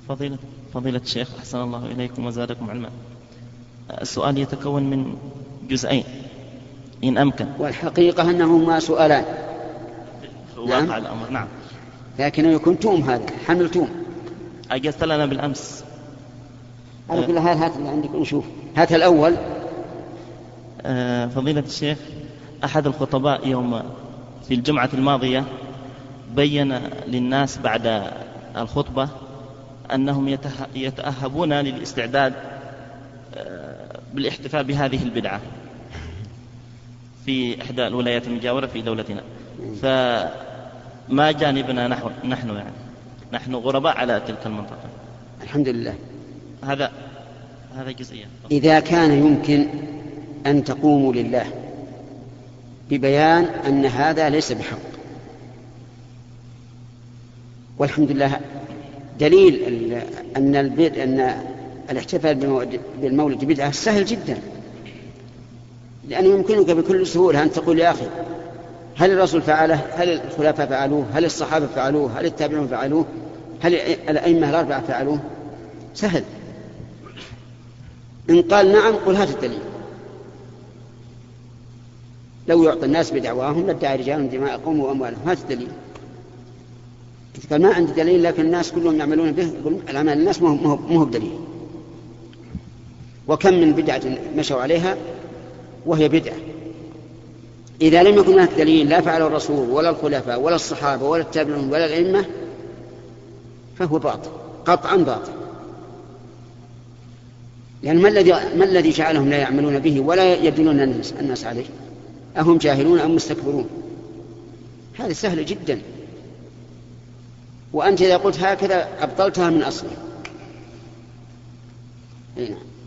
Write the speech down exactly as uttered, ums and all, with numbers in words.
فضيلة فضيلة الشيخ أحسن الله إليكم وزادكم علما. السؤال يتكون من جزئين إن أمكن. والحقيقة أنهما سؤالان واقع نعم. الأمر نعم، لكن يكون توم، هذا حمل توم. أجلت لنا بالأمس على كل حال هات اللي عندك نشوف. هات الأول. أه فضيلة الشيخ، أحد الخطباء يوم في الجمعة الماضية بين للناس بعد الخطبة أنهم يتأهبون للاستعداد بالاحتفال بهذه البدعة في إحدى الولايات المجاورة في دولتنا، فما جانبنا نحن, نحن يعني نحن غرباء على تلك المنطقة. الحمد لله. هذا هذا جزئيا. إذا كان يمكن أن تقوموا لله ببيان أن هذا ليس بحق، والحمد لله دليل أن البيت أن الاحتفال بالمولد بدعة سهل جدا، لأنه يمكنك بكل سهولة أن تقول يا أخي هل الرسول فعله؟ هل الخلفاء فعلوه؟ هل الصحابة فعلوه؟ هل التابعون فعلوه؟ هل الأئمة الأربعة فعلوه؟ سهل. إن قال نعم قل هات الدليل. لو يعطي الناس بدعواهم لادعى رجال دماء قوم وأموالهم، هات الدليل. قال ما عندي دليل لكن الناس كلهم يعملون به، العمل الناس مو هو بدليل. وكم من بدعة مشوا عليها وهي بدعة، إذا لم يكن هناك دليل لا فعله الرسول ولا الخلفاء ولا الصحابة ولا التابعون ولا الأئمة فهو باطل قطعا باطل. لأن يعني ما الذي ما الذي جعلهم لا يعملون به ولا يدلون الناس عليه؟ أهم جاهلون أم مستكبرون؟ هذا سهل جدا. وأنت إذا قلت هكذا أبطلتها من أصلها.